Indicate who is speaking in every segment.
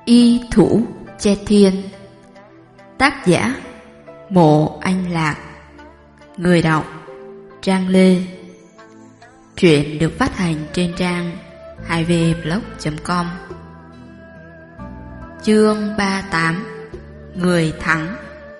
Speaker 1: Y thủ che thiên. Tác giả Mộ Anh Lạc. Người đọc Trang Lê. Truyện được phát hành trên trang 2vblog.com. Chương 38. Người thắng.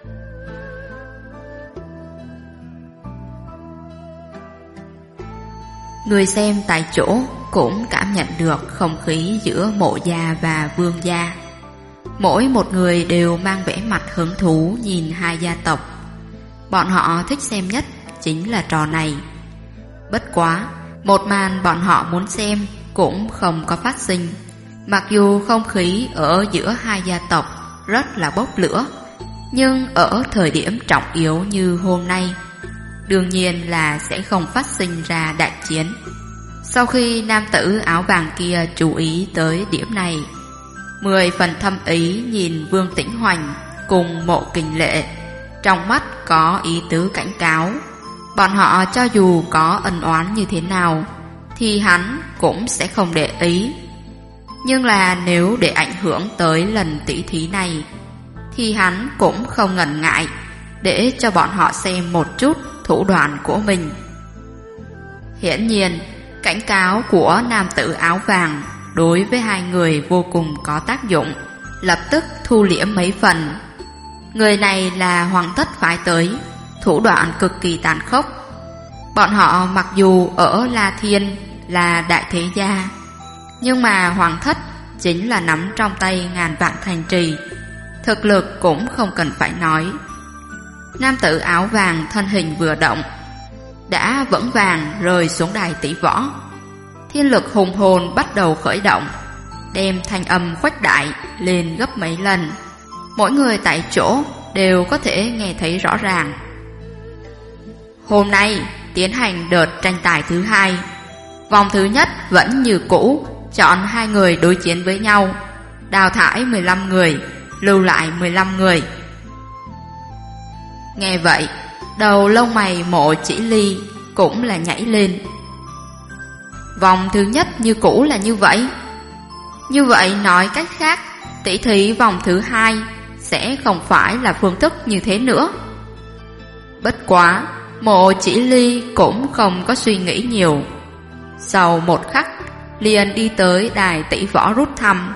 Speaker 1: Người xem tại chỗ cũng cảm nhận được không khí giữa Mộ gia và Vương gia. Mỗi một người đều mang vẻ mặt hứng thú nhìn hai gia tộc. Bọn họ thích xem nhất chính là trò này. Bất quá, một màn bọn họ muốn xem cũng không có phát sinh. Mặc dù không khí ở giữa hai gia tộc rất là bốc lửa, nhưng ở thời điểm trọng yếu như hôm nay, đương nhiên là sẽ không phát sinh ra đại chiến. Sau khi nam tử áo vàng kia chú ý tới điểm này, 10 phần thâm ý nhìn Vương Tĩnh Hoành cùng Mộ Kình Lệ, trong mắt có ý tứ cảnh cáo. Bọn họ cho dù có ân oán như thế nào thì hắn cũng sẽ không để ý. Nhưng là nếu để ảnh hưởng tới lần tỷ thí này thì hắn cũng không ngần ngại để cho bọn họ xem một chút thủ đoạn của mình. Hiển nhiên, cảnh cáo của nam tử áo vàng đối với hai người vô cùng có tác dụng, lập tức thu liễm mấy phần. Người này là hoàng thất phái tới, thủ đoạn cực kỳ tàn khốc. Bọn họ mặc dù ở La Thiên là đại thế gia, nhưng mà hoàng thất chính là nắm trong tay ngàn vạn thành trì, thực lực cũng không cần phải nói. Nam tử áo vàng thân hình vừa động, đã vững vàng rơi xuống đài tỷ võ. Thiên lực hùng hồn bắt đầu khởi động, đem thanh âm khuếch đại lên gấp mấy lần. Mỗi người tại chỗ đều có thể nghe thấy rõ ràng. Hôm nay tiến hành đợt tranh tài thứ 2. Vòng thứ nhất vẫn như cũ, chọn 2 người đối chiến với nhau, đào thải 15 người, lưu lại 15 người. Nghe vậy, đầu lông mày Mộ Chỉ Ly cũng là nhảy lên. Vòng thứ nhất như cũ là như vậy. Như vậy nói cách khác, tỷ thí vòng thứ 2 sẽ không phải là phương thức như thế nữa. Bất quá, Mộ Chỉ Ly cũng không có suy nghĩ nhiều. Sau một khắc, liền đi tới đài tỷ võ rút thăm.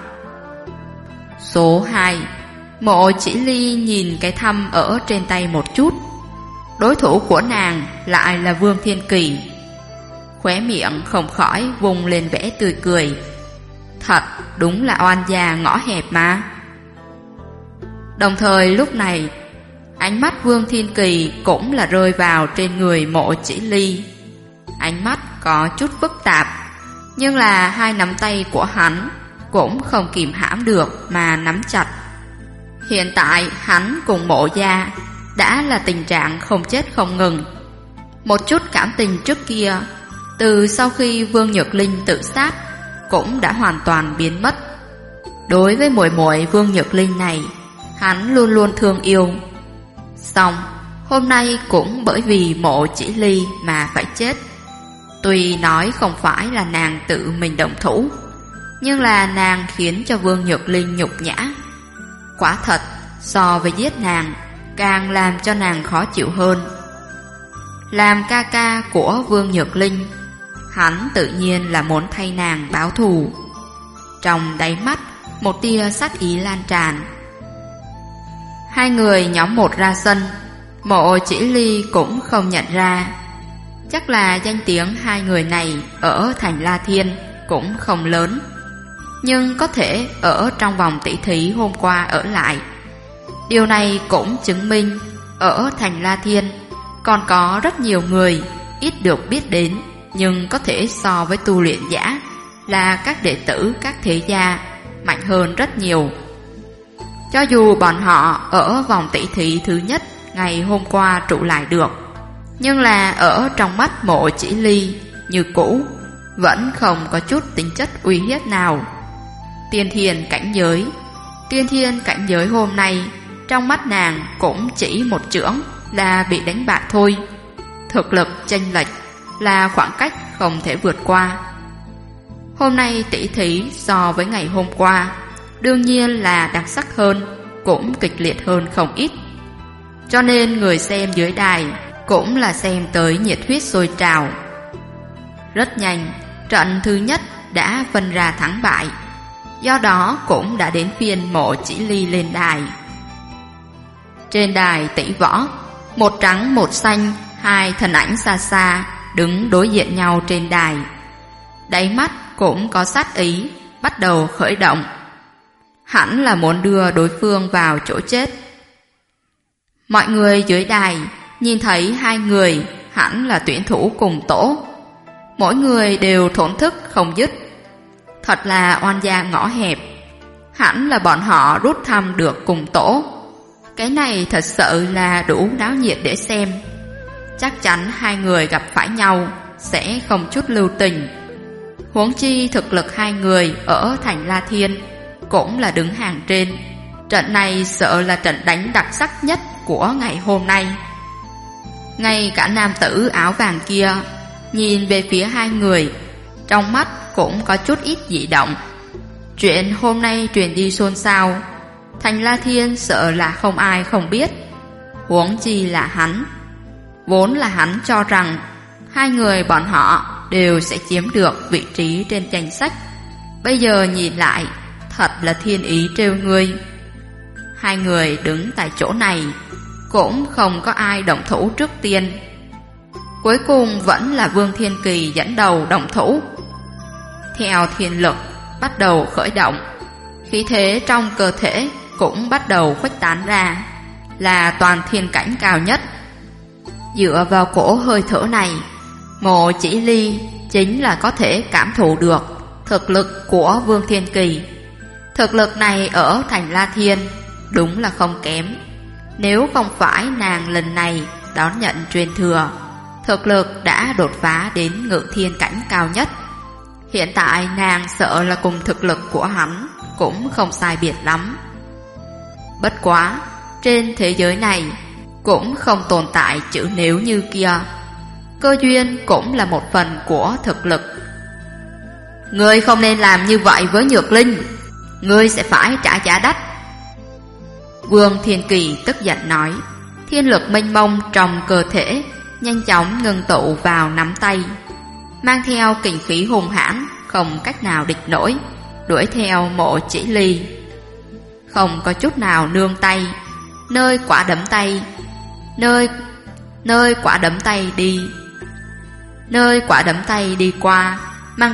Speaker 1: Số 2. Mộ Chỉ Ly nhìn cái thăm ở trên tay một chút. Đối thủ của nàng lại là Vương Thiên Kỳ. Khóe miệng không khỏi vùng lên vẻ tươi cười. Thật đúng là oan gia ngõ hẹp mà. Đồng thời lúc này, ánh mắt Vương Thiên Kỳ cũng là rơi vào trên người Mộ Chỉ Ly. Ánh mắt có chút phức tạp, nhưng là hai nắm tay của hắn cũng không kìm hãm được mà nắm chặt. Hiện tại hắn cùng Mộ gia đã là tình trạng không chết không ngừng. Một chút cảm tình trước kia, từ sau khi Vương Nhược Linh tự sát, cũng đã hoàn toàn biến mất. Đối với muội muội Vương Nhược Linh này, hắn luôn luôn thương yêu. Xong, hôm nay cũng bởi vì Mộ Chỉ Ly mà phải chết. Tuy nói không phải là nàng tự mình động thủ, nhưng là nàng khiến cho Vương Nhược Linh nhục nhã. Quả thật, so với giết nàng, càng làm cho nàng khó chịu hơn. Làm ca ca của Vương Nhược Linh, hắn tự nhiên là muốn thay nàng báo thù. Trong đáy mắt, một tia sát ý lan tràn. Hai người nhóm một ra sân, Mộ Chỉ Ly cũng không nhận ra. Chắc là danh tiếng hai người này ở thành La Thiên cũng không lớn, nhưng có thể ở trong vòng tỷ thí hôm qua ở lại. Điều này cũng chứng minh ở thành La Thiên còn có rất nhiều người ít được biết đến, nhưng có thể so với tu luyện giả là các đệ tử các thế gia mạnh hơn rất nhiều. Cho dù bọn họ ở vòng tỷ thí thứ nhất ngày hôm qua trụ lại được, nhưng là ở trong mắt Mộ Chỉ Ly như cũ vẫn không có chút tính chất uy hiếp nào. Tiên thiên cảnh giới hôm nay trong mắt nàng cũng chỉ một chưởng là bị đánh bại thôi. Thực lực chênh lệch là khoảng cách không thể vượt qua. Hôm nay tỷ thí so với ngày hôm qua đương nhiên là đặc sắc hơn, cũng kịch liệt hơn không ít. Cho nên người xem dưới đài cũng là xem tới nhiệt huyết sôi trào. Rất nhanh, trận thứ nhất đã phân ra thắng bại, do đó cũng đã đến phiên Mộ Chỉ Ly lên đài. Trên đài tỷ võ, một trắng một xanh, hai thân ảnh xa xa đứng đối diện nhau trên đài. Đáy mắt cũng có sát ý, bắt đầu khởi động. Hẳn là muốn đưa đối phương vào chỗ chết. Mọi người dưới đài nhìn thấy hai người hẳn là tuyển thủ cùng tổ, mỗi người đều thổn thức không dứt. Thật là oan gia ngõ hẹp, hẳn là bọn họ rút thăm được cùng tổ. Cái này thật sự là đủ náo nhiệt để xem. Chắc chắn hai người gặp phải nhau sẽ không chút lưu tình. Huống chi thực lực hai người ở thành La Thiên cũng là đứng hàng trên. Trận này sợ là trận đánh đặc sắc nhất của ngày hôm nay. Ngay cả nam tử áo vàng kia nhìn về phía hai người, trong mắt cũng có chút ít dị động. Chuyện hôm nay truyền đi xôn xao, thành La Thiên sợ là không ai không biết, huống chi là hắn. Vốn là hắn cho rằng hai người bọn họ đều sẽ chiếm được vị trí trên danh sách. Bây giờ nhìn lại, thật là thiên ý trêu ngươi. Hai người đứng tại chỗ này, cũng không có ai động thủ trước tiên. Cuối cùng vẫn là Vương Thiên Kỳ dẫn đầu động thủ. Theo thiên lực bắt đầu khởi động, khí thế trong cơ thể cũng bắt đầu khuếch tán ra, là toàn thiên cảnh cao nhất. Dựa vào cổ hơi thở này, Mộ Chỉ Ly chính là có thể cảm thụ được thực lực của Vương Thiên Kỳ. Thực lực này ở thành La Thiên đúng là không kém. Nếu không phải nàng lần này đón nhận truyền thừa, thực lực đã đột phá đến ngự thiên cảnh cao nhất. Hiện tại nàng sợ là cùng thực lực của hắn cũng không sai biệt lắm. Bất quá, trên thế giới này cũng không tồn tại chữ nếu như kia. Cơ duyên cũng là một phần của thực lực. Ngươi không nên làm như vậy với Nhược Linh, ngươi sẽ phải trả giá đắt. Vương Thiên Kỳ tức giận nói. Thiên lực mênh mông trong cơ thể nhanh chóng ngưng tụ vào nắm tay, mang theo kình khí hùng hãn không cách nào địch nổi, đuổi theo Mộ Chỉ Ly. Không có chút nào nương tay, nơi quả đấm tay đi qua, mang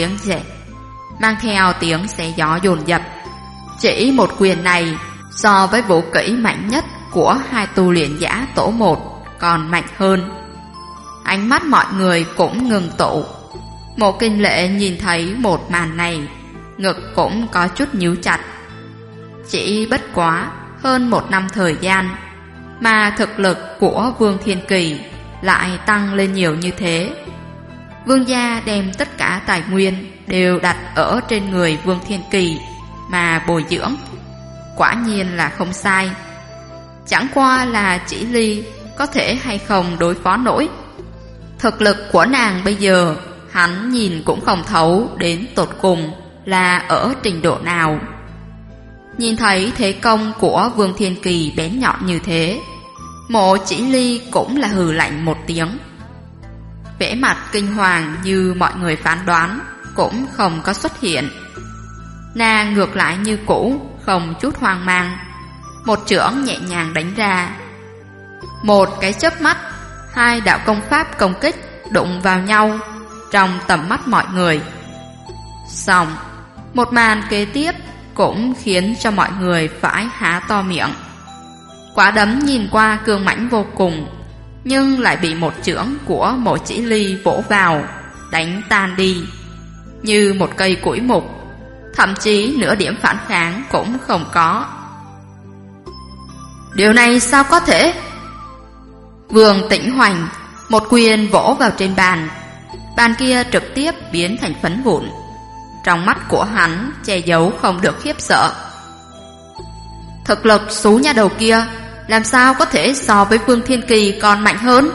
Speaker 1: theo tiếng xé gió dồn dập. Chỉ một quyền này so với vũ kỹ mạnh nhất của hai tu luyện giả tổ một còn mạnh hơn. Ánh mắt mọi người cũng ngừng tụ. Mộ Kinh Lệ nhìn thấy một màn này, ngực cũng có chút nhíu chặt. Chỉ bất quá hơn một năm thời gian mà thực lực của Vương Thiên Kỳ lại tăng lên nhiều như thế. Vương gia đem tất cả tài nguyên đều đặt ở trên người Vương Thiên Kỳ mà bồi dưỡng, quả nhiên là không sai. Chẳng qua là Chỉ Ly có thể hay không đối phó nổi. Thực lực của nàng bây giờ hắn nhìn cũng không thấu đến tột cùng là ở trình độ nào. Nhìn thấy thế công của Vương Thiên Kỳ bén nhọn như thế, Mộ Chỉ Ly cũng là hừ lạnh một tiếng. Vẻ mặt kinh hoàng như mọi người phán đoán cũng không có xuất hiện. Nàng ngược lại như cũ, không chút hoang mang, một chưởng nhẹ nhàng đánh ra. Một cái chớp mắt, hai đạo công pháp công kích đụng vào nhau trong tầm mắt mọi người. Xong, một màn kế tiếp cũng khiến cho mọi người phải há to miệng. Quả đấm nhìn qua cương mãnh vô cùng, nhưng lại bị một chưởng của Mộ Chỉ Ly vỗ vào, đánh tan đi như một cây củi mục, thậm chí nửa điểm phản kháng cũng không có. Điều này sao có thể? Vương Tĩnh Hoành một quyền vỗ vào trên bàn, bàn kia trực tiếp biến thành phấn vụn. Trong mắt của hắn che giấu không được khiếp sợ. Thực lực xú nha đầu kia làm sao có thể so với Vương Thiên Kỳ còn mạnh hơn?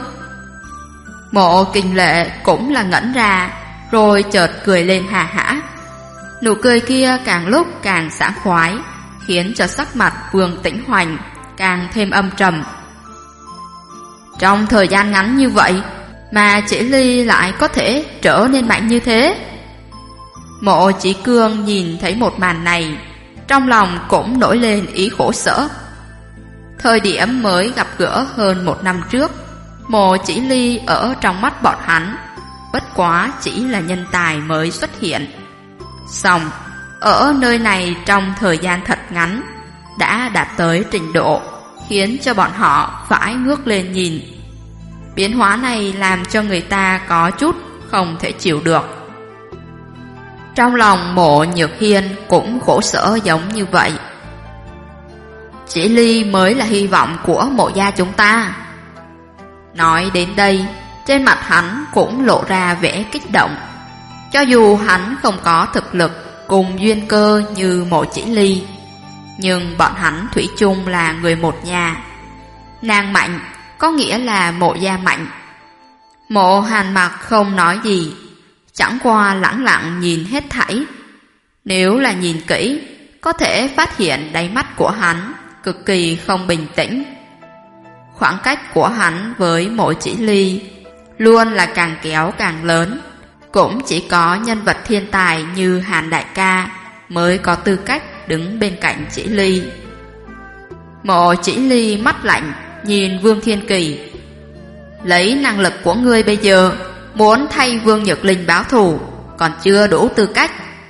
Speaker 1: Mộ Kinh Lệ cũng là ngẩn ra, rồi chợt cười lên hà hả. Nụ cười kia càng lúc càng sảng khoái, khiến cho sắc mặt Vương Tĩnh Hoành càng thêm âm trầm. Trong thời gian ngắn như vậy mà Chỉ Ly lại có thể trở nên mạnh như thế. Mộ Chỉ Cương nhìn thấy một màn này, trong lòng cũng nổi lên ý khổ sở. Thời điểm mới gặp gỡ hơn 1 năm trước, Mộ Chỉ Ly ở trong mắt bọn hắn bất quá chỉ là nhân tài mới xuất hiện. Xong, ở nơi này trong thời gian thật ngắn đã đạt tới trình độ khiến cho bọn họ phải ngước lên nhìn. Biến hóa này làm cho người ta có chút không thể chịu được. Trong lòng Mộ Nhược Hiên cũng khổ sở giống như vậy. Chỉ Ly mới là hy vọng của Mộ gia chúng ta. Nói đến đây, trên mặt hắn cũng lộ ra vẻ kích động. Cho dù hắn không có thực lực cùng duyên cơ như Mộ Chỉ Ly, nhưng bọn hắn thủy chung là người một nhà. Nàng mạnh có nghĩa là Mộ gia mạnh. Mộ Hàn Mặc không nói gì, chẳng qua lẳng lặng nhìn hết thảy. Nếu là nhìn kỹ, có thể phát hiện đáy mắt của hắn cực kỳ không bình tĩnh. Khoảng cách của hắn với Mộ Chỉ Ly luôn là càng kéo càng lớn. Cũng chỉ có nhân vật thiên tài như Hàn đại ca mới có tư cách đứng bên cạnh Chỉ Ly. Mộ Chỉ Ly mắt lạnh nhìn Vương Thiên Kỳ. Lấy năng lực của ngươi bây giờ, muốn thay Vương Nhược Linh báo thù còn chưa đủ tư cách.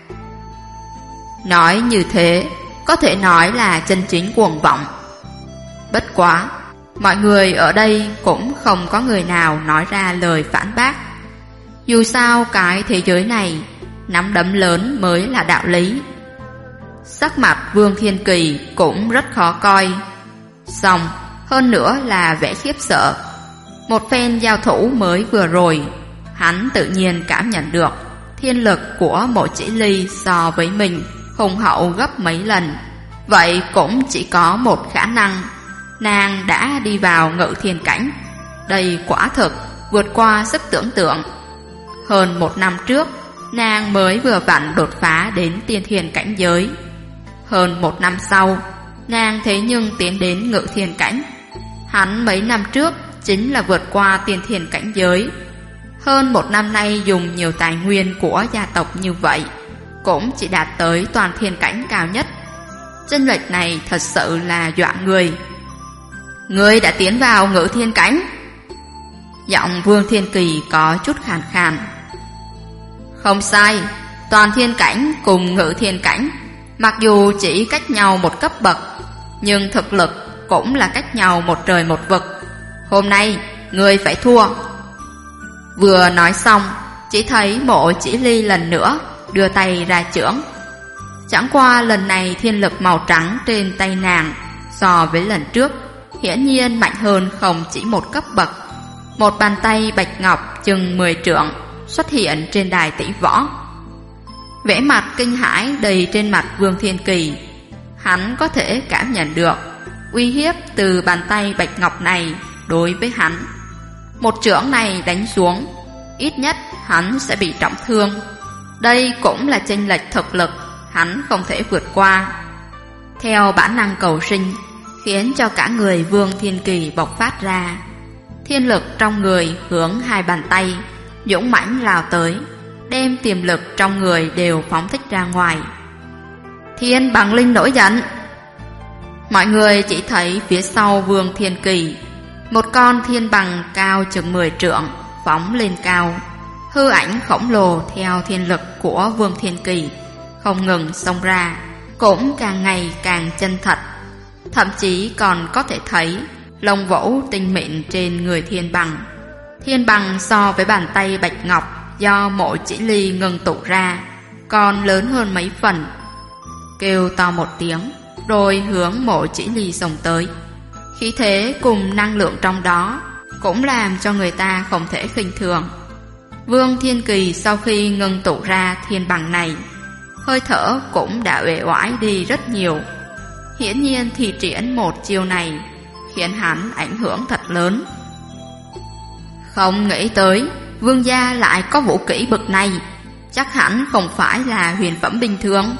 Speaker 1: Nói như thế có thể nói là chân chính cuồng vọng. Bất quá, mọi người ở đây cũng không có người nào nói ra lời phản bác. Dù sao cái thế giới này, nắm đấm lớn mới là đạo lý. Sắc mặt Vương Thiên Kỳ cũng rất khó coi. Xong, hơn nữa là vẻ khiếp sợ. Một phen giao thủ mới vừa rồi, hắn tự nhiên cảm nhận được thiên lực của Mộ Chỉ Ly so với mình hùng hậu gấp mấy lần. Vậy cũng chỉ có một khả năng, nàng đã đi vào Ngự Thiên cảnh. Đây quả thực vượt qua sức tưởng tượng. Hơn 1 năm trước, nàng mới vừa vặn đột phá đến Tiên Thiên cảnh giới. Hơn 1 năm sau, nàng thế nhưng tiến đến Ngự Thiên cảnh. Hắn mấy năm trước chính là vượt qua Tiên Thiên cảnh giới. Hơn 1 năm nay dùng nhiều tài nguyên của gia tộc như vậy, cũng chỉ đạt tới Toàn Thiên cảnh cao nhất. Chênh lệch này thật sự là dọa người. Ngươi đã tiến vào Ngự Thiên cảnh? Giọng Vương Thiên Kỳ có chút khàn khàn. Không sai, Toàn Thiên cảnh cùng Ngự Thiên cảnh mặc dù chỉ cách nhau một cấp bậc, nhưng thực lực cũng là cách nhau một trời một vực. Hôm nay ngươi phải thua. Vừa nói xong, chỉ thấy Mộ Chỉ Ly lần nữa đưa tay ra chưởng. Chẳng qua lần này thiên lực màu trắng trên tay nàng so với lần trước hiển nhiên mạnh hơn không chỉ một cấp bậc. Một bàn tay bạch ngọc chừng 10 trượng xuất hiện trên đài tỷ võ. Vẻ mặt kinh hãi đầy trên mặt Vương Thiên Kỳ. Hắn có thể cảm nhận được uy hiếp từ bàn tay bạch ngọc này đối với hắn. Một chưởng này đánh xuống, ít nhất hắn sẽ bị trọng thương. Đây cũng là chênh lệch thực lực hắn không thể vượt qua. Theo bản năng cầu sinh khiến cho cả người Vương Thiên Kỳ bộc phát ra. Thiên lực trong người hướng hai bàn tay dũng mãnh lao tới, đem tiềm lực trong người đều phóng thích ra ngoài. Thiên Bằng Linh nổi giận. Mọi người chỉ thấy phía sau Vương Thiên Kỳ, một con thiên bằng cao chừng 10 trượng phóng lên cao. Hư ảnh khổng lồ theo thiên lực của Vương Thiên Kỳ không ngừng xông ra, cũng càng ngày càng chân thật. Thậm chí còn có thể thấy lông vũ tinh mịn trên người thiên bằng. Thiên bằng so với bàn tay bạch ngọc do Mộ Chỉ Ly ngưng tụ ra còn lớn hơn mấy phần. Kêu to một tiếng rồi hướng Mộ Chỉ Ly xông tới. Khí thế cùng năng lượng trong đó cũng làm cho người ta không thể khinh thường. Vương Thiên Kỳ sau khi ngưng tụ ra thiên bằng này, hơi thở cũng đã uể oải đi rất nhiều. Hiển nhiên thi triển một chiêu này khiến hắn ảnh hưởng thật lớn. Không nghĩ tới Vương gia lại có vũ kỹ bực này. chắc hẳn không phải là huyền phẩm bình thường.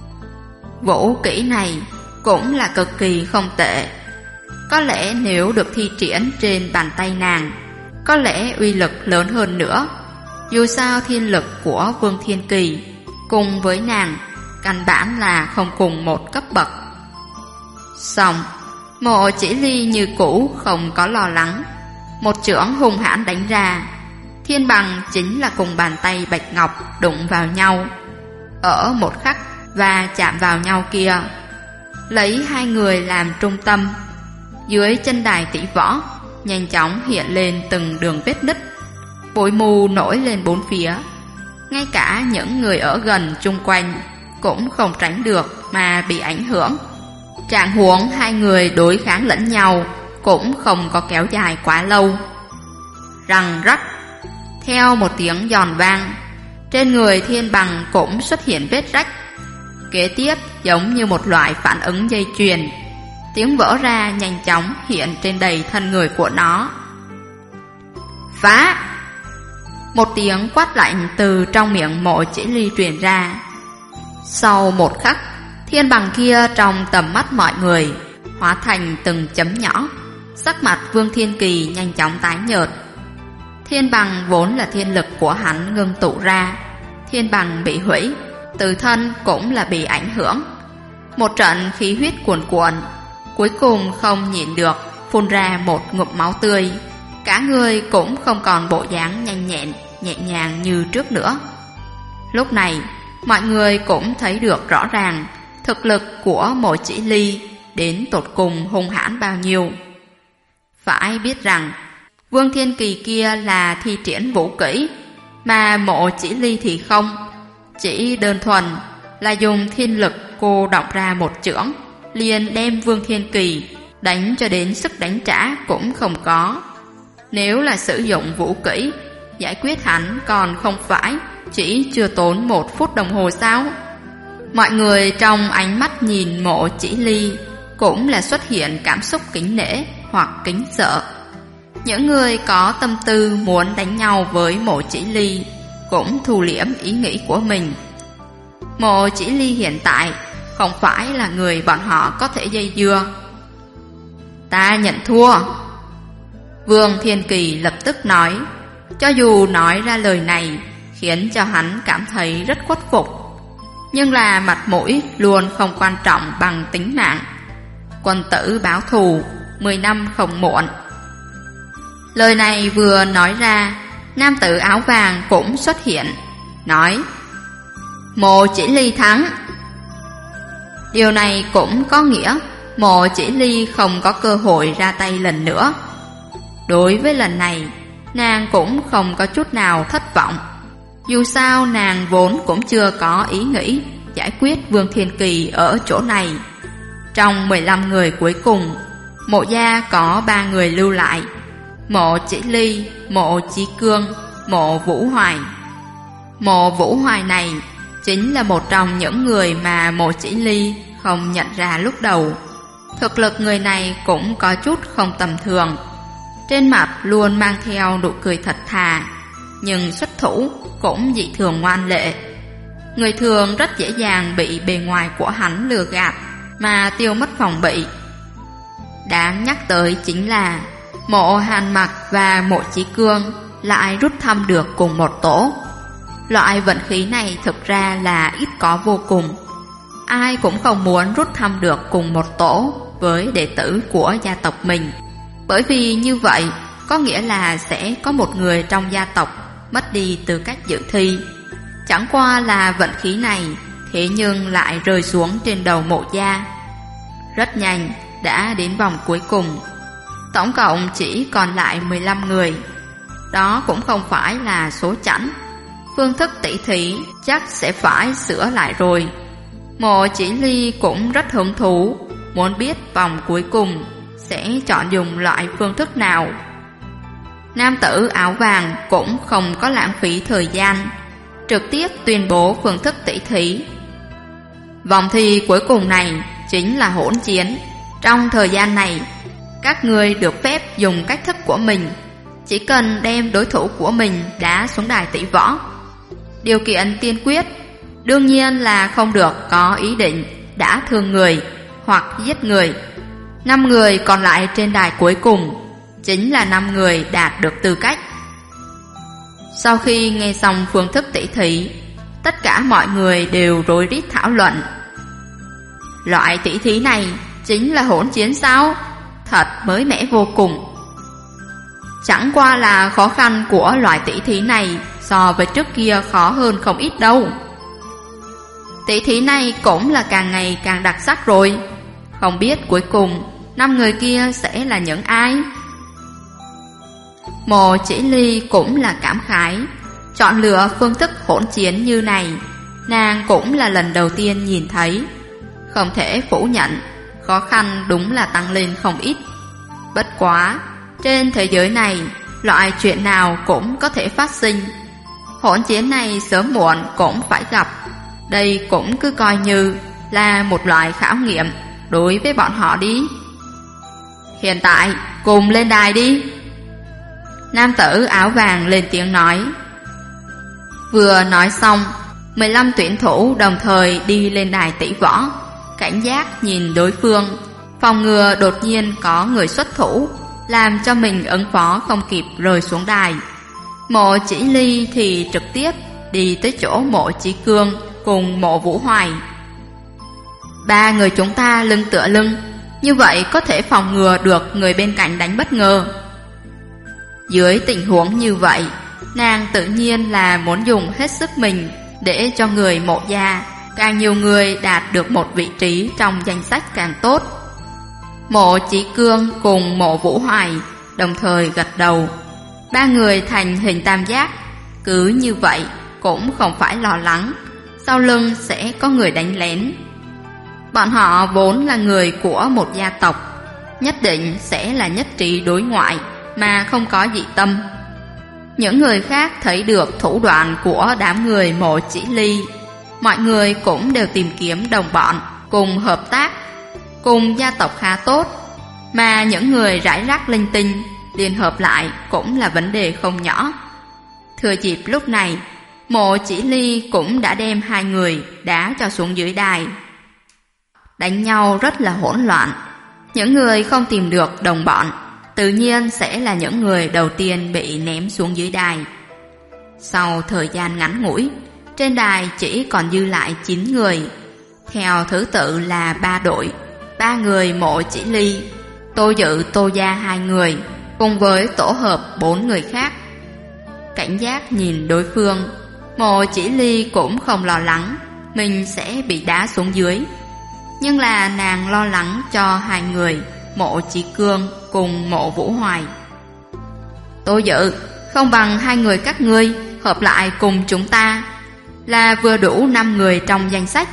Speaker 1: Vũ kỹ này cũng là cực kỳ không tệ. Có lẽ nếu được thi triển trên bàn tay nàng, có lẽ uy lực lớn hơn nữa. Dù sao thiên lực của Vương Thiên Kỳ cùng với nàng căn bản là không cùng một cấp bậc. Xong, Mộ Chỉ Ly như cũ không có lo lắng, một chưởng hung hãn đánh ra. Thiên bằng chính là cùng bàn tay bạch ngọc đụng vào nhau. Ở một khắc và chạm vào nhau kia, lấy hai người làm trung tâm, dưới chân đài tỷ võ nhanh chóng hiện lên từng đường vết nứt, bụi mù nổi lên bốn phía. Ngay cả những người ở gần chung quanh cũng không tránh được mà bị ảnh hưởng. Trạng huống hai người đối kháng lẫn nhau cũng không có kéo dài quá lâu. Răng rắc, theo một tiếng giòn vang, trên người Thiên bằng cũng xuất hiện vết rách. Kế tiếp giống như một loại phản ứng dây chuyền, tiếng vỡ ra nhanh chóng hiện trên đầy thân người của nó. Phá! Một tiếng quát lạnh từ trong miệng Mộ Chỉ Ly truyền ra. Sau một khắc, thiên bằng kia trong tầm mắt mọi người hóa thành từng chấm nhỏ. Sắc mặt Vương Thiên Kỳ nhanh chóng tái nhợt. Thiên bằng vốn là thiên lực của hắn ngưng tụ ra. Thiên bằng bị hủy, tự thân cũng là bị ảnh hưởng. Một trận khí huyết cuồn cuộn, cuối cùng không nhịn được phun ra một ngụm máu tươi. Cả người cũng không còn bộ dáng nhanh nhẹn, nhẹ nhàng như trước nữa. Lúc này, mọi người cũng thấy được rõ ràng thực lực của Mộ Chỉ Ly đến tột cùng hung hãn bao nhiêu. Phải biết rằng, Vương Thiên Kỳ kia là thi triển vũ kỹ, mà Mộ Chỉ Ly thì không. Chỉ đơn thuần là dùng thiên lực cô động ra một chưởng, liền đem Vương Thiên Kỳ đánh cho đến sức đánh trả cũng không có. Nếu là sử dụng vũ kỹ, giải quyết hắn còn không phải chỉ chưa tốn 1 phút đồng hồ sao? Mọi người trong ánh mắt nhìn Mộ Chỉ Ly cũng là xuất hiện cảm xúc kính nể hoặc kính sợ. Những người có tâm tư muốn đánh nhau với Mộ Chỉ Ly cũng thu liễm ý nghĩ của mình. Mộ Chỉ Ly hiện tại không phải là người bọn họ có thể dây dưa. Ta nhận thua. Vương Thiên Kỳ lập tức nói, cho dù nói ra lời này khiến cho hắn cảm thấy rất khuất phục, nhưng là mặt mũi luôn không quan trọng bằng tính mạng. Quân tử báo thù 10 năm không muộn. Lời này vừa nói ra, nam tử áo vàng cũng xuất hiện, nói: Mộ Chỉ Ly thắng. Điều này cũng có nghĩa Mộ Chỉ Ly không có cơ hội ra tay lần nữa. Đối với lần này, nàng cũng không có chút nào thất vọng. Dù sao nàng vốn cũng chưa có ý nghĩ giải quyết Vương Thiên Kỳ ở chỗ này. Trong 15 người cuối cùng, Mộ gia có 3 người lưu lại: Mộ Chỉ Ly, Mộ Chí Cương, Mộ Vũ Hoài. Mộ Vũ Hoài này chính là một trong những người mà Mộ Chỉ Ly không nhận ra lúc đầu. Thực lực người này cũng có chút không tầm thường, trên mặt luôn mang theo nụ cười thật thà, nhưng xuất thủ cũng dị thường ngoan lệ. Người thường rất dễ dàng bị bề ngoài của hắn lừa gạt mà tiêu mất phòng bị. Đáng nhắc tới chính là Mộ Hàn Mặc và Mộ Chí Cương lại rút thăm được cùng một tổ. Loại vận khí này thực ra là ít có vô cùng. Ai cũng không muốn rút thăm được cùng một tổ với đệ tử của gia tộc mình, bởi vì như vậy có nghĩa là sẽ có một người trong gia tộc mất đi tư cách dự thi. Chẳng qua là vận khí này thế nhưng lại rơi xuống trên đầu Mộ gia. Rất nhanh đã đến vòng cuối cùng, tổng cộng chỉ còn lại 15 người. Đó cũng không phải là số chẵn. Phương thức tỉ thí chắc sẽ phải sửa lại rồi. Mộ Chỉ Ly cũng rất hứng thú, muốn biết vòng cuối cùng sẽ chọn dùng loại phương thức nào. Nam tử áo vàng cũng không có lãng phí thời gian, trực tiếp tuyên bố phương thức tỉ thí. Vòng thi cuối cùng này chính là hỗn chiến. Trong thời gian này, các người được phép dùng cách thức của mình, chỉ cần đem đối thủ của mình đá xuống đài tỷ võ. Điều kiện tiên quyết đương nhiên là không được có ý định đã thương người hoặc giết người. 5 người còn lại trên đài cuối cùng chính là 5 người đạt được tư cách. Sau khi nghe xong phương thức tỉ thí, tất cả mọi người đều rối rít thảo luận. Loại tỉ thí này chính là hỗn chiến sao? Thật mới mẻ vô cùng. Chẳng qua là khó khăn của loại tỉ thí này so với trước kia khó hơn không ít đâu. Tỉ thí này cũng là càng ngày càng đặc sắc rồi. Không biết cuối cùng 5 người kia sẽ là những ai? Mộ Chỉ Ly cũng là cảm khái. Chọn lựa phương thức hỗn chiến như này, nàng cũng là lần đầu tiên nhìn thấy. Không thể phủ nhận, khó khăn đúng là tăng lên không ít. Bất quá, trên thế giới này, loại chuyện nào cũng có thể phát sinh. Hỗn chiến này sớm muộn cũng phải gặp. Đây cũng cứ coi như là một loại khảo nghiệm đối với bọn họ đi. Hiện tại, cùng lên đài đi. Nam tử áo vàng lên tiếng nói. Vừa nói xong, 15 tuyển thủ đồng thời đi lên đài tỷ võ, cảnh giác nhìn đối phương, phòng ngừa đột nhiên có người xuất thủ, làm cho mình ứng phó không kịp rơi xuống đài. Mộ Chỉ Ly thì trực tiếp đi tới chỗ Mộ Chí Cương cùng Mộ Vũ Hoài. 3 người chúng ta lưng tựa lưng, như vậy có thể phòng ngừa được người bên cạnh đánh bất ngờ. Dưới tình huống như vậy, nàng tự nhiên là muốn dùng hết sức mình để cho người Mộ gia càng nhiều người đạt được một vị trí trong danh sách càng tốt. Mộ Chí Cương cùng Mộ Vũ Hoài đồng thời gật đầu. 3 người thành hình tam giác, cứ như vậy cũng không phải lo lắng sau lưng sẽ có người đánh lén. Bọn họ vốn là người của một gia tộc, nhất định sẽ là nhất trí đối ngoại mà không có dị tâm. Những người khác thấy được thủ đoạn của đám người Mộ Chỉ Ly, mọi người cũng đều tìm kiếm đồng bọn cùng hợp tác, cùng gia tộc khá tốt. Mà những người rải rác linh tinh liên hợp lại cũng là vấn đề không nhỏ. Thừa dịp lúc này, Mộ Chỉ Ly cũng đã đem 2 người đá cho xuống dưới đài. Đánh nhau rất là hỗn loạn. Những người không tìm được đồng bọn tự nhiên sẽ là những người đầu tiên bị ném xuống dưới đài. Sau thời gian ngắn ngủi, trên đài chỉ còn dư lại 9 người. Theo thứ tự là 3 đội, 3 người Mộ Chỉ Ly, Tô Dự, Tô Gia 2 người, cùng với tổ hợp 4 người khác. Cảnh giác nhìn đối phương, Mộ Chỉ Ly cũng không lo lắng mình sẽ bị đá xuống dưới. Nhưng là nàng lo lắng cho 2 người Mộ Chí Cương cùng Mộ Vũ Hoài. Tô Dự, không bằng 2 người các ngươi hợp lại cùng chúng ta, là vừa đủ 5 người trong danh sách.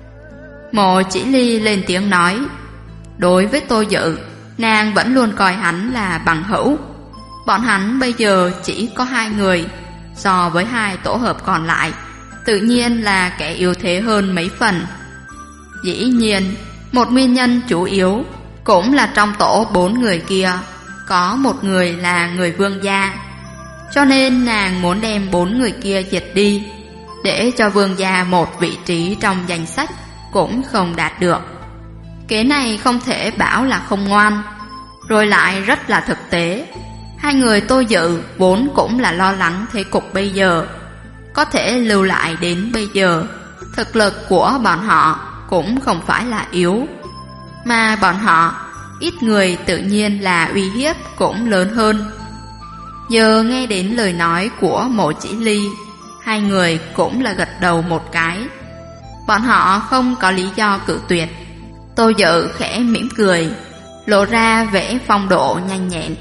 Speaker 1: Mộ Chỉ Ly lên tiếng nói. Đối với Tô Dự, nàng vẫn luôn coi hắn là bằng hữu. Bọn hắn bây giờ chỉ có 2 người, so với 2 tổ hợp còn lại, tự nhiên là kẻ yếu thế hơn mấy phần. Dĩ nhiên, một nguyên nhân chủ yếu cũng là trong tổ 4 người kia có 1 người là người Vương gia, cho nên nàng muốn đem 4 người kia diệt đi, để cho Vương gia một vị trí trong danh sách cũng không đạt được. Kế này không thể bảo là không ngoan, rồi lại rất là thực tế. 2 người Tô Dự vốn cũng là lo lắng thế cục bây giờ, có thể lưu lại đến bây giờ. Thực lực của bọn họ cũng không phải là yếu, mà bọn họ ít người tự nhiên là uy hiếp cũng lớn hơn. Giờ nghe đến lời nói của Mộ Chỉ Ly, 2 người cũng là gật đầu một cái. Bọn họ không có lý do cự tuyệt. Tô Dự khẽ mỉm cười, lộ ra vẻ phong độ nhanh nhẹn.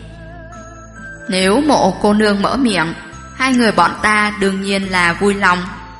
Speaker 1: Nếu Mộ cô nương mở miệng, 2 người bọn ta đương nhiên là vui lòng.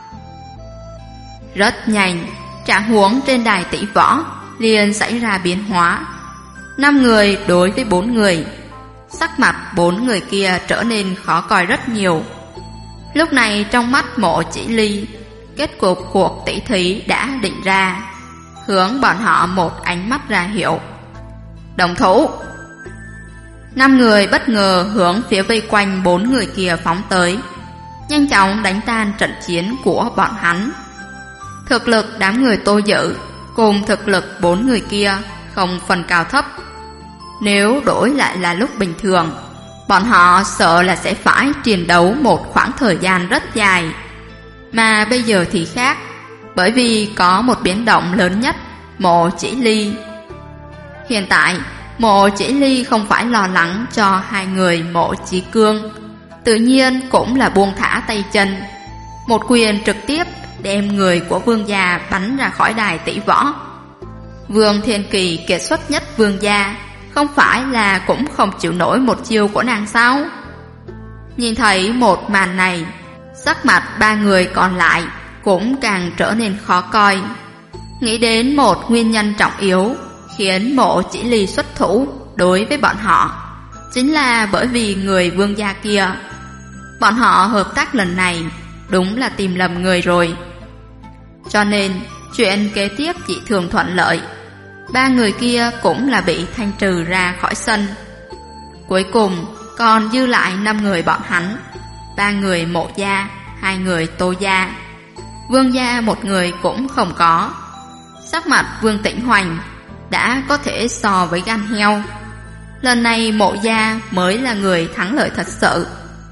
Speaker 1: Rất nhanh, trạng huống trên đài tỷ võ liền xảy ra biến hóa. 5 người đối với 4 người, sắc mặt 4 người kia trở nên khó coi rất nhiều. Lúc này trong mắt Mộ Chỉ Ly, kết cục cuộc tỷ thí đã định ra, hướng bọn họ một ánh mắt ra hiệu. Đồng thủ. 5 người bất ngờ hướng phía vây quanh 4 người kia phóng tới. nhanh chóng đánh tan trận chiến của bọn hắn. Thực lực đám người Tô Dữ cùng thực lực 4 người kia không phân cao thấp. Nếu đổi lại là lúc bình thường, bọn họ sợ là sẽ phải chiến đấu một khoảng thời gian rất dài. Mà bây giờ thì khác, bởi vì có một biến động lớn nhất, Mộ Chỉ Ly. Hiện tại, Mộ Chỉ Ly không phải lo lắng cho hai người Mộ Chí Cương, tự nhiên cũng là buông thả tay chân. Một quyền trực tiếp đem người của vương gia bắn ra khỏi đài tỷ võ. Vương Thiên Kỳ kiệt xuất nhất vương gia, không phải là cũng không chịu nổi một chiêu của nàng sao? Nhìn thấy một màn này, sắc mặt ba người còn lại cũng càng trở nên khó coi. Nghĩ đến một nguyên nhân trọng yếu khiến Mộ Chỉ Ly xuất thủ đối với bọn họ, chính là bởi vì người vương gia kia. Bọn họ hợp tác lần này đúng là tìm lầm người rồi. Cho nên chuyện kế tiếp chỉ thường thuận lợi. Ba người kia cũng là bị thanh trừ ra khỏi sân. Cuối cùng còn dư lại 5 người bọn hắn. 3 người Mộ gia, 2 người Tô gia. Vương gia một người cũng không có. Sắc mặt Vương Tĩnh Hoành đã có thể so với gan heo. Lần này Mộ gia mới là người thắng lợi thật sự.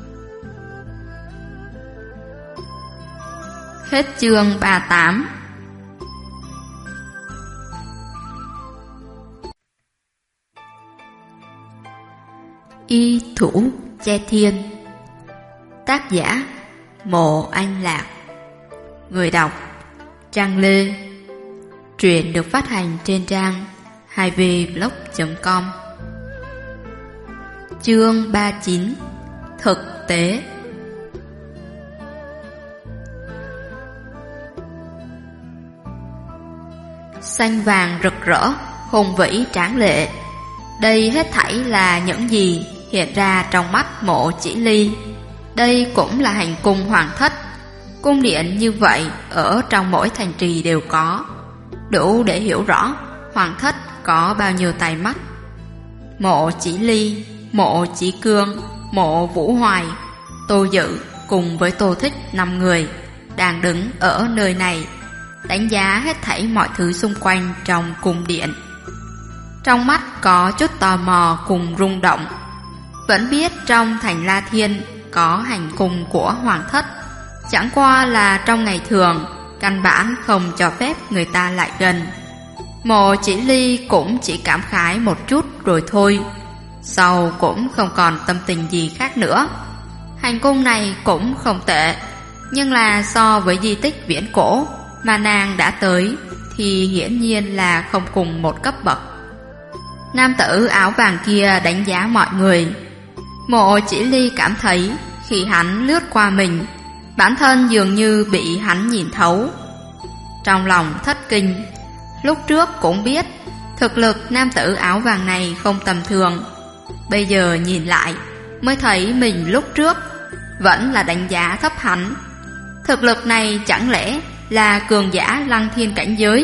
Speaker 1: Hết chương 38. Y Thủ Che Thiên. Tác giả Mộ Anh Lạc. Người đọc Trang Lê. Truyện được phát hành trên trang 2vblog.com. Chương 39. Thực tế. Xanh vàng rực rỡ, hùng vĩ tráng lệ. Đây hết thảy là những gì hiện ra trong mắt Mộ Chỉ Ly. Đây cũng là hành cung hoàng thất. Cung điện như vậy ở trong mỗi thành trì đều có, đủ để hiểu rõ hoàng thất có bao nhiêu tai mắt. Mộ Chỉ Ly, Mộ Chí Cương, Mộ Vũ Hoài, Tô Dữ cùng với Tô Thích 5 người đang đứng ở nơi này, đánh giá hết thảy mọi thứ xung quanh trong cung điện. Trong mắt có chút tò mò cùng rung động. Vẫn biết trong thành La Thiên có hành cung của hoàng thất, chẳng qua là trong ngày thường căn bản không cho phép người ta lại gần. Mộ Chỉ Ly cũng chỉ cảm khái một chút rồi thôi, sau cũng không còn tâm tình gì khác nữa. Hành cung này cũng không tệ, nhưng là so với di tích viễn cổ mà nàng đã tới thì hiển nhiên là không cùng một cấp bậc. Nam tử áo vàng kia đánh giá mọi người. Mộ Chỉ Ly cảm thấy khi hắn lướt qua mình, bản thân dường như bị hắn nhìn thấu. Trong lòng thất kinh. Lúc trước cũng biết thực lực nam tử áo vàng này không tầm thường, bây giờ nhìn lại mới thấy mình lúc trước vẫn là đánh giá thấp hắn. Thực lực này chẳng lẽ là cường giả lăng thiên cảnh giới?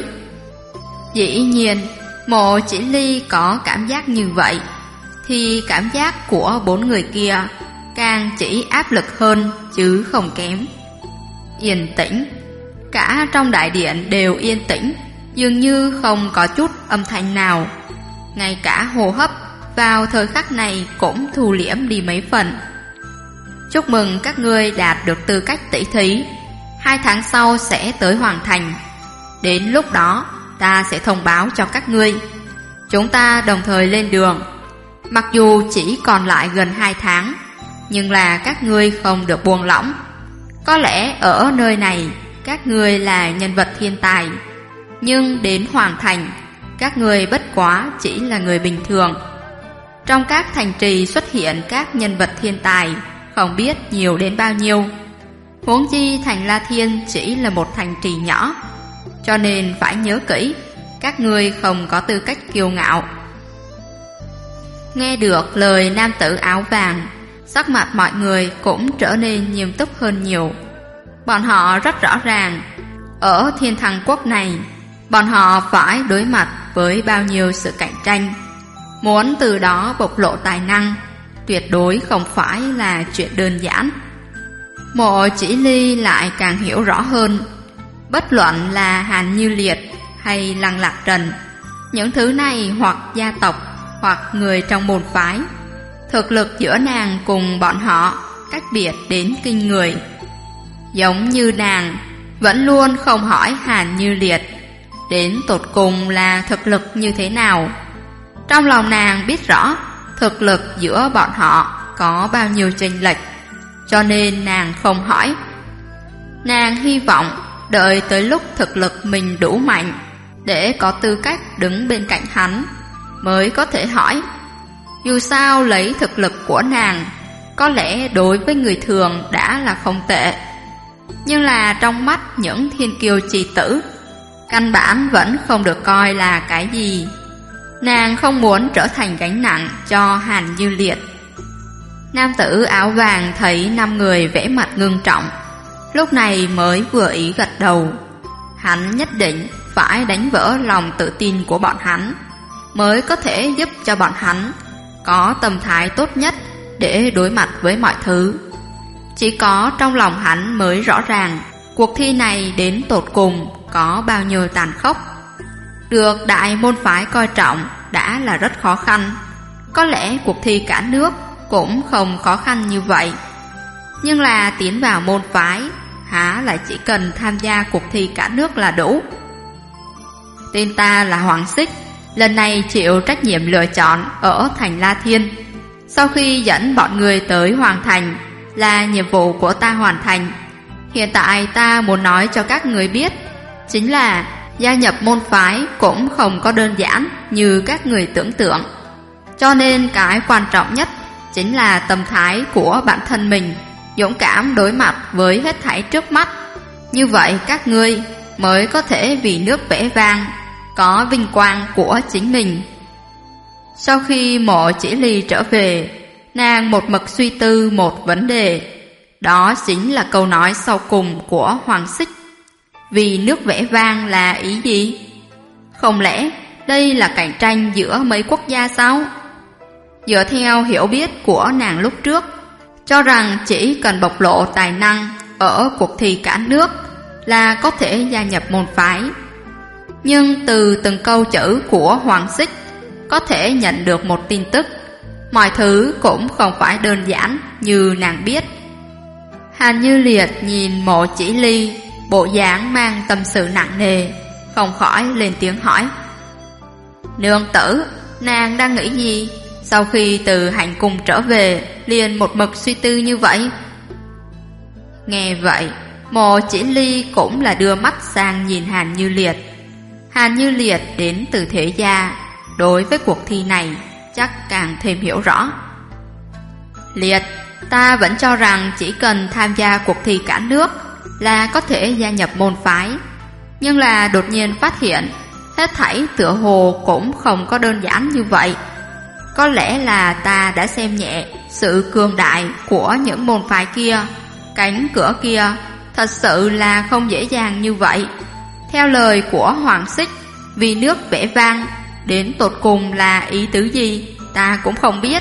Speaker 1: Dĩ nhiên Mộ Chỉ Ly có cảm giác như vậy, thì cảm giác của 4 người kia càng chỉ áp lực hơn chứ không kém. Yên tĩnh. Cả trong đại điện đều yên tĩnh, dường như không có chút âm thanh nào. Ngay cả hô hấp vào thời khắc này cũng thu liễm đi mấy phần. Chúc mừng các ngươi đạt được tư cách tỷ thí. 2 tháng sau sẽ tới Hoàng Thành. Đến lúc đó ta sẽ thông báo cho các ngươi. Chúng ta đồng thời lên đường. Mặc dù chỉ còn lại gần 2 tháng, nhưng là các ngươi không được buông lỏng. Có lẽ ở nơi này các ngươi là nhân vật thiên tài, nhưng đến Hoàng Thành các ngươi bất quá chỉ là người bình thường. Trong các thành trì xuất hiện các nhân vật thiên tài không biết nhiều đến bao nhiêu. Huống chi thành La Thiên chỉ là một thành trì nhỏ, cho nên phải nhớ kỹ, các ngươi không có tư cách kiêu ngạo. Nghe được lời nam tử áo vàng, sắc mặt mọi người cũng trở nên nghiêm túc hơn nhiều. Bọn họ rất rõ ràng, ở Thiên Thăng Quốc này, bọn họ phải đối mặt với bao nhiêu sự cạnh tranh. Muốn từ đó bộc lộ tài năng tuyệt đối không phải là chuyện đơn giản. Mộ Chỉ Ly lại càng hiểu rõ hơn. Bất luận là Hàn Như Liệt hay Lăng Lạc Trần, những thứ này hoặc gia tộc hoặc người trong môn phái, thực lực giữa nàng cùng bọn họ cách biệt đến kinh người. Giống như nàng vẫn luôn không hỏi Hàn Như Liệt đến tột cùng là thực lực như thế nào. Trong lòng nàng biết rõ thực lực giữa bọn họ có bao nhiêu chênh lệch, cho nên nàng không hỏi. Nàng hy vọng đợi tới lúc thực lực mình đủ mạnh để có tư cách đứng bên cạnh hắn mới có thể hỏi. Dù sao lấy thực lực của nàng, có lẽ đối với người thường đã là không tệ, nhưng là trong mắt những thiên kiêu chi tử, căn bản vẫn không được coi là cái gì. Nàng không muốn trở thành gánh nặng cho Hàn Như Liệt. Nam tử áo vàng thấy 5 người vẽ mặt ngưng trọng, lúc này mới vừa ý gật đầu. Hắn nhất định phải đánh vỡ lòng tự tin của bọn hắn, mới có thể giúp cho bọn hắn có tâm thái tốt nhất để đối mặt với mọi thứ. Chỉ có trong lòng hắn mới rõ ràng cuộc thi này đến tột cùng có bao nhiêu tàn khốc. Được đại môn phái coi trọng đã là rất khó khăn, có lẽ cuộc thi cả nước cũng không khó khăn như vậy. Nhưng là tiến vào môn phái, há lại chỉ cần tham gia cuộc thi cả nước là đủ. Tên ta là Hoàng Xích, lần này chịu trách nhiệm lựa chọn ở thành La Thiên. Sau khi dẫn bọn người tới Hoàng Thành là nhiệm vụ của ta hoàn thành. Hiện tại ta muốn nói cho các người biết, chính là gia nhập môn phái cũng không có đơn giản như các người tưởng tượng. Cho nên cái quan trọng nhất chính là tâm thái của bản thân mình, dũng cảm đối mặt với hết thảy trước mắt. Như vậy các ngươi mới có thể vì nước vẽ vang, có vinh quang của chính mình. Sau khi Mộ Chỉ Ly trở về, nàng một mực suy tư một vấn đề. Đó chính là câu nói sau cùng của Hoàng Xích. Vì nước vẽ vang là ý gì? Không lẽ đây là cạnh tranh giữa mấy quốc gia sao? Dựa theo hiểu biết của nàng lúc trước, cho rằng chỉ cần bộc lộ tài năng ở cuộc thi cả nước là có thể gia nhập môn phái. Nhưng từ từng câu chữ của Hoàng Xích có thể nhận được một tin tức, mọi thứ cũng không phải đơn giản như nàng biết. Hàn Như Liệt nhìn Mộ Chỉ Ly bộ dáng mang tâm sự nặng nề, không khỏi lên tiếng hỏi: Nương tử, nàng đang nghĩ gì? Sau khi từ hành cung trở về liền một mực suy tư như vậy. Nghe vậy, Mộ Chỉ Ly cũng là đưa mắt sang nhìn Hàn Như Liệt. Hàn Như Liệt đến từ thế gia, đối với cuộc thi này chắc càng thêm hiểu rõ. Liệt, ta vẫn cho rằng chỉ cần tham gia cuộc thi cả nước là có thể gia nhập môn phái. Nhưng là đột nhiên phát hiện hết thảy tựa hồ cũng không có đơn giản như vậy. Có lẽ là ta đã xem nhẹ sự cường đại của những môn phái kia. Cánh cửa kia thật sự là không dễ dàng như vậy. Theo lời của Hoàng Xích, vì nước vẽ vang đến tột cùng là ý tứ gì ta cũng không biết.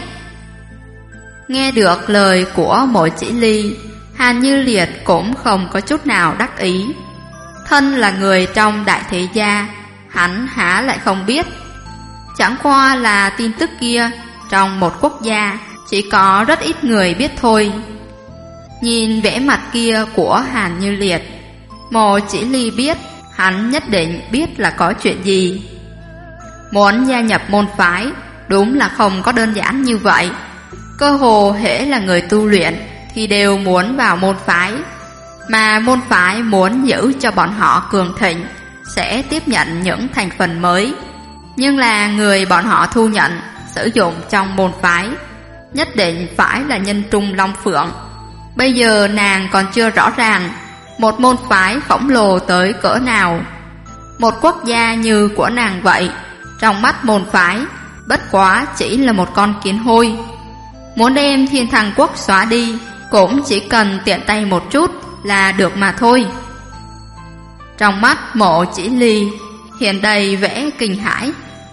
Speaker 1: Nghe được lời của Mộ Chỉ Ly, Hàn Như Liệt cũng không có chút nào đắc ý. Thân là người trong đại thế gia, hắn há lại không biết. Chẳng qua là tin tức kia trong một quốc gia chỉ có rất ít người biết thôi. Nhìn vẻ mặt kia của Hàn Như Liệt, Mộ Chỉ Ly biết hắn nhất định biết là có chuyện gì. Muốn gia nhập môn phái đúng là không có đơn giản như vậy. Cơ hồ hễ là người tu luyện thì đều muốn vào môn phái, mà môn phái muốn giữ cho bọn họ cường thịnh sẽ tiếp nhận những thành phần mới. Nhưng là người bọn họ thu nhận sử dụng trong môn phái nhất định phải là nhân trung long phượng. Bây giờ nàng còn chưa rõ ràng một môn phái khổng lồ tới cỡ nào. Một quốc gia như của nàng vậy, trong mắt môn phái bất quá chỉ là một con kiến hôi. Muốn đem Thiên Thăng Quốc xóa đi cũng chỉ cần tiện tay một chút là được mà thôi. Trong mắt Mộ Chỉ Ly hiện đầy vẻ kinh hãi.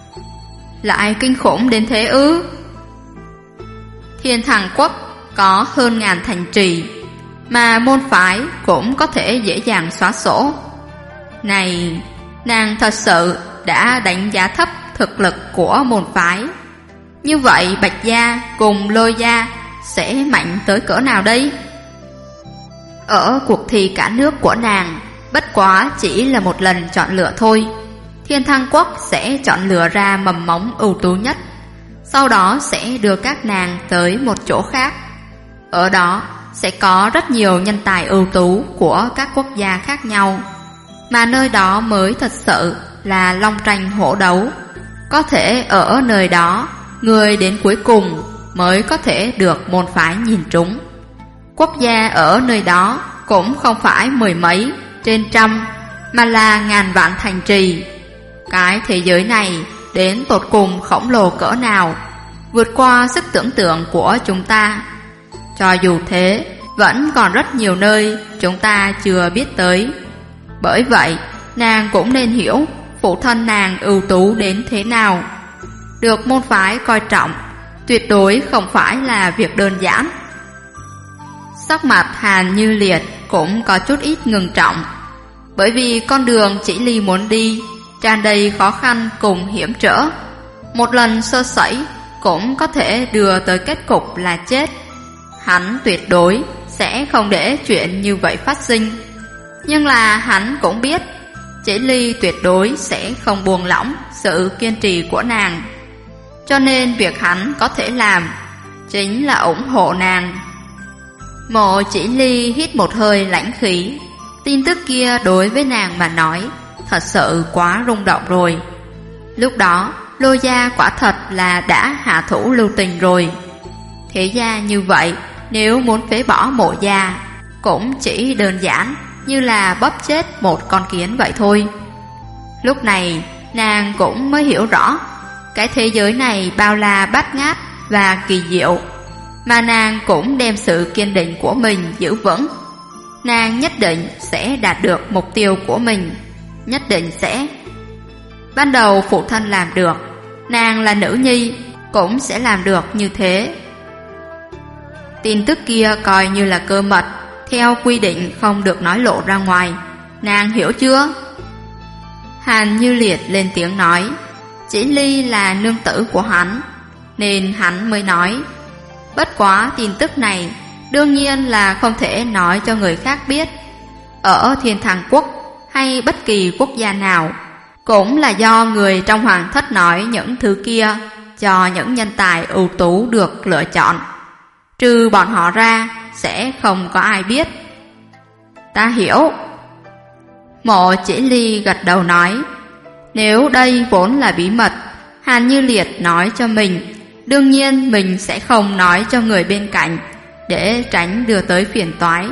Speaker 1: Lại kinh khủng đến thế ư? Thiên Thăng Quốc có hơn ngàn thành trì, mà môn phái cũng có thể dễ dàng xóa sổ. Này, nàng thật sự đã đánh giá thấp thực lực của môn phái. Như vậy Bạch gia cùng Lôi gia sẽ mạnh tới cỡ nào đây? Ở cuộc thi cả nước của nàng, bất quá chỉ là một lần chọn lựa thôi. Thiên Thăng Quốc sẽ chọn lựa ra mầm mống ưu tú nhất, sau đó sẽ đưa các nàng tới một chỗ khác. Ở đó sẽ có rất nhiều nhân tài ưu tú của các quốc gia khác nhau, mà nơi đó mới thật sự là long tranh hổ đấu. Có thể ở nơi đó, người đến cuối cùng mới có thể được môn phái nhìn trúng. Quốc gia ở nơi đó cũng không phải mười mấy, trên trăm, mà là ngàn vạn thành trì. Cái thế giới này đến tột cùng khổng lồ cỡ nào, vượt qua sức tưởng tượng của chúng ta. Cho dù thế, vẫn còn rất nhiều nơi chúng ta chưa biết tới. Bởi vậy, nàng cũng nên hiểu phụ thân nàng ưu tú đến thế nào. Được môn phái coi trọng tuyệt đối không phải là việc đơn giản. Sắc mặt Hàn Như Liệt cũng có chút ít ngừng trọng, bởi vì con đường Chỉ Ly muốn đi tràn đầy khó khăn cùng hiểm trở. Một lần sơ sẩy cũng có thể đưa tới kết cục là chết. Hắn tuyệt đối sẽ không để chuyện như vậy phát sinh. Nhưng là hắn cũng biết Chỉ Ly tuyệt đối sẽ không buông lỏng sự kiên trì của nàng. Cho nên việc hắn có thể làm chính là ủng hộ nàng. Mộ Chỉ Ly hít một hơi lãnh khí. Tin tức kia đối với nàng mà nói thật sự quá rung động rồi. Lúc đó Lôi gia quả thật là đã hạ thủ lưu tình rồi. Thế gia như vậy, nếu muốn phế bỏ Mộ gia cũng chỉ đơn giản như là bóp chết một con kiến vậy thôi. Lúc này nàng cũng mới hiểu rõ cái thế giới này bao la bát ngát và kỳ diệu, mà nàng cũng đem sự kiên định của mình giữ vững. Nàng nhất định sẽ đạt được mục tiêu của mình, nhất định sẽ. Ban đầu phụ thân làm được, nàng là nữ nhi cũng sẽ làm được như thế. Tin tức kia coi như là cơ mật, theo quy định không được nói lộ ra ngoài. Nàng hiểu chưa? Hàn Như Liệt lên tiếng nói. Chỉ Ly là nương tử của hắn, nên hắn mới nói. Bất quá tin tức này đương nhiên là không thể nói cho người khác biết. Ở Thiên Thăng Quốc hay bất kỳ quốc gia nào, cũng là do người trong hoàng thất nói những thứ kia cho những nhân tài ưu tú được lựa chọn. Trừ bọn họ ra sẽ không có ai biết. Ta hiểu. Mộ Chỉ Ly gật đầu nói. Nếu đây vốn là bí mật Hàn Như Liệt nói cho mình, đương nhiên mình sẽ không nói cho người bên cạnh, để tránh đưa tới phiền toái.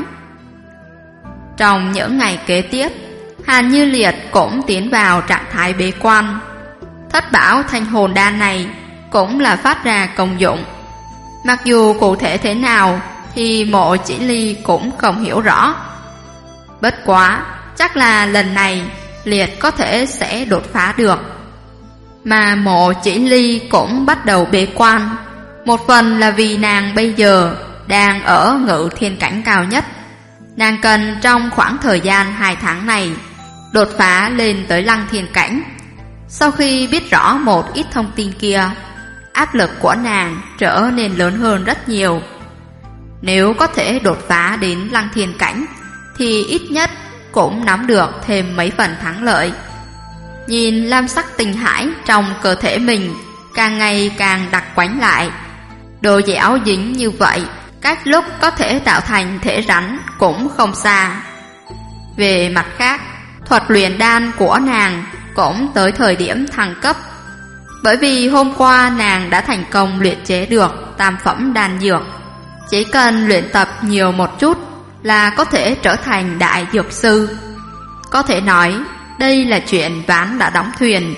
Speaker 1: Trong những ngày kế tiếp, Hàn Như Liệt cũng tiến vào trạng thái bế quan. Thất bảo thanh hồn đan này cũng là phát ra công dụng. Mặc dù cụ thể thế nào thì Mộ Chỉ Ly cũng không hiểu rõ. Bất quá chắc là lần này Liệt có thể sẽ đột phá được. Mà Mộ Chỉ Ly cũng bắt đầu bế quan. Một phần là vì nàng bây giờ đang ở ngự thiên cảnh cao nhất. Nàng cần trong khoảng thời gian 2 tháng này đột phá lên tới lăng thiên cảnh. Sau khi biết rõ một ít thông tin kia, áp lực của nàng trở nên lớn hơn rất nhiều. Nếu có thể đột phá đến lăng thiên cảnh thì ít nhất cũng nắm được thêm mấy phần thắng lợi. Nhìn lam sắc tinh hải trong cơ thể mình càng ngày càng đặc quánh lại. Độ dẻo dính như vậy, cách lúc có thể tạo thành thể rắn cũng không xa. Về mặt khác, thuật luyện đan của nàng cũng tới thời điểm thăng cấp. Bởi vì hôm qua nàng đã thành công luyện chế được tam phẩm đan dược. Chỉ cần luyện tập nhiều một chút là có thể trở thành đại dược sư. Có thể nói đây là chuyện ván đã đóng thuyền.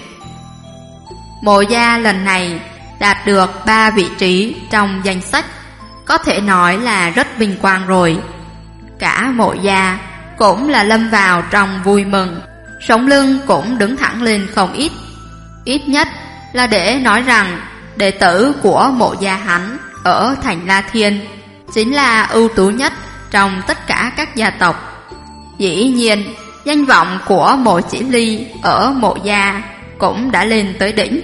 Speaker 1: Mộ gia lần này đạt được 3 vị trí trong danh sách, có thể nói là rất vinh quang rồi. Cả Mộ gia cũng là lâm vào trong vui mừng, sống lưng cũng đứng thẳng lên không ít. Ít nhất là để nói rằng đệ tử của Mộ gia hắn ở thành La Thiên chính là ưu tú nhất trong tất cả các gia tộc. Dĩ nhiên, danh vọng của Mộ Chỉ Ly ở Mộ gia cũng đã lên tới đỉnh.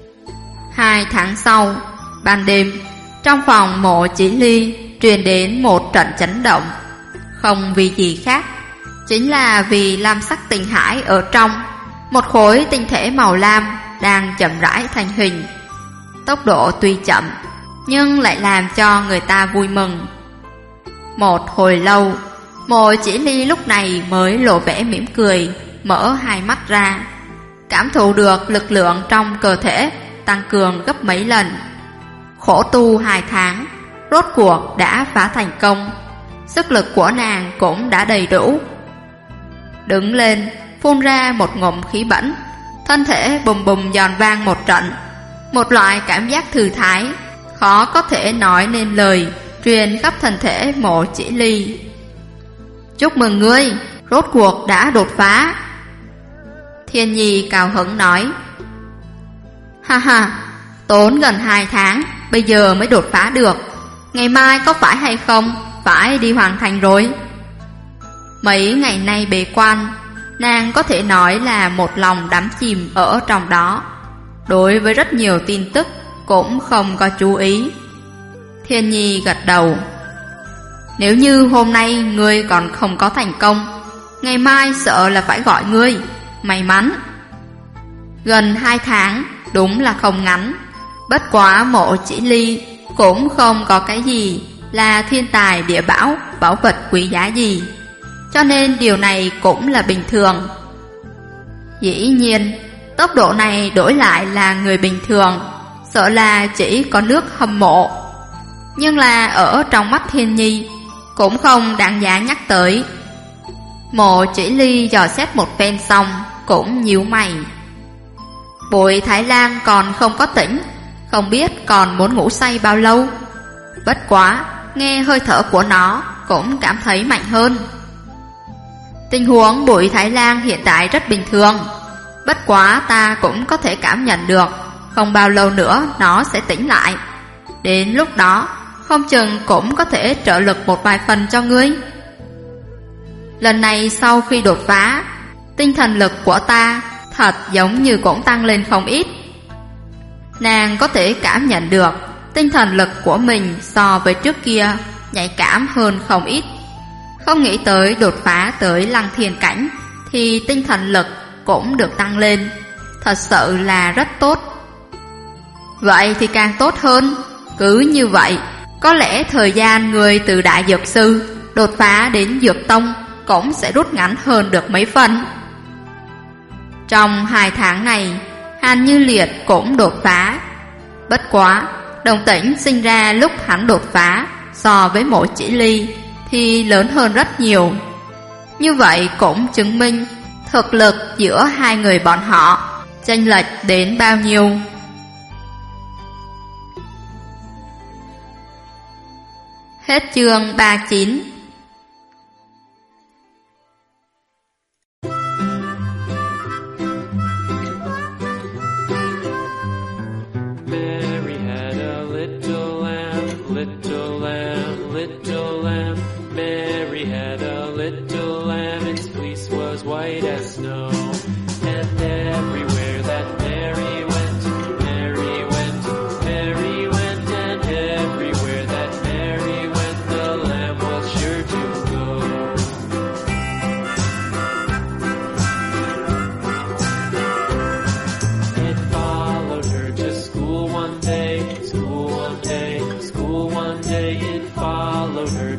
Speaker 1: 2 tháng sau, ban đêm, trong phòng Mộ Chỉ Ly truyền đến một trận chấn động. Không vì gì khác, chính là vì lam sắc tinh hải ở trong, một khối tinh thể màu lam đang chậm rãi thành hình. Tốc độ tuy chậm, nhưng lại làm cho người ta vui mừng. Một hồi lâu, Mộ Chỉ Ly lúc này mới lộ vẻ mỉm cười, mở hai mắt ra, cảm thụ được lực lượng trong cơ thể tăng cường gấp mấy lần. Khổ tu 2 tháng, rốt cuộc đã phá thành công. Sức lực của nàng cũng đã đầy đủ. Đứng lên, phun ra một ngụm khí bẩn, thân thể bùm bùm giòn vang một trận. Một loại cảm giác thư thái khó có thể nói nên lời truyền khắp thân thể Mộ Chỉ Ly. Chúc mừng ngươi, rốt cuộc đã đột phá. Thiên Nhi cao hứng nói. Ha ha, tốn gần 2 tháng, bây giờ mới đột phá được. Ngày mai có phải hay không, phải đi hoàn thành rồi. Mấy ngày nay bế quan, nàng có thể nói là một lòng đắm chìm ở trong đó. Đối với rất nhiều tin tức cũng không có chú ý. Thiên Nhi gật đầu. Nếu như hôm nay ngươi còn không có thành công, ngày mai sợ là phải gọi ngươi. May mắn. Gần 2 tháng đúng là không ngắn. Bất quá Mộ Chỉ Ly cũng không có cái gì là thiên tài địa bảo, bảo vật quý giá gì, cho nên điều này cũng là bình thường. Dĩ nhiên, tốc độ này đổi lại là người bình thường, sợ là chỉ có nước hâm mộ. Nhưng là ở trong mắt Thiên Nhi cũng không đáng giá nhắc tới. Mộ Chỉ Ly dò xét một phen xong cũng nhíu mày. Bụi Thái Lan còn không có tỉnh, không biết còn muốn ngủ say bao lâu. Bất quá, nghe hơi thở của nó cũng cảm thấy mạnh hơn. Tình huống Bụi Thái Lan hiện tại rất bình thường. Bất quá ta cũng có thể cảm nhận được, không bao lâu nữa nó sẽ tỉnh lại. Đến lúc đó, không chừng cũng có thể trợ lực một vài phần cho ngươi. Lần này sau khi đột phá, tinh thần lực của ta thật giống như cũng tăng lên không ít. Nàng có thể cảm nhận được tinh thần lực của mình so với trước kia nhạy cảm hơn không ít. Không nghĩ tới đột phá tới Lăng Thiên cảnh thì tinh thần lực cũng được tăng lên. Thật sự là rất tốt. Vậy thì càng tốt hơn. Cứ như vậy, có lẽ thời gian người từ Đại Dược Sư đột phá đến Dược Tông cũng sẽ rút ngắn hơn được mấy phần. Trong 2 tháng này, Hàn Như Liệt cũng đột phá. Bất quá, đồng tĩnh sinh ra lúc hắn đột phá so với Mộ Chỉ Ly thì lớn hơn rất nhiều. Như vậy cũng chứng minh thực lực giữa hai người bọn họ chênh lệch đến bao nhiêu. Hết chương 39.
Speaker 2: Mary had a little lamb, little lamb, little lamb. Mary had a little lamb, its fleece was white as snow. And everywhere that Mary went, Mary went, Mary went. And everywhere that Mary went, the lamb was sure to go. It followed her to school one day, school one day, school one day. It followed her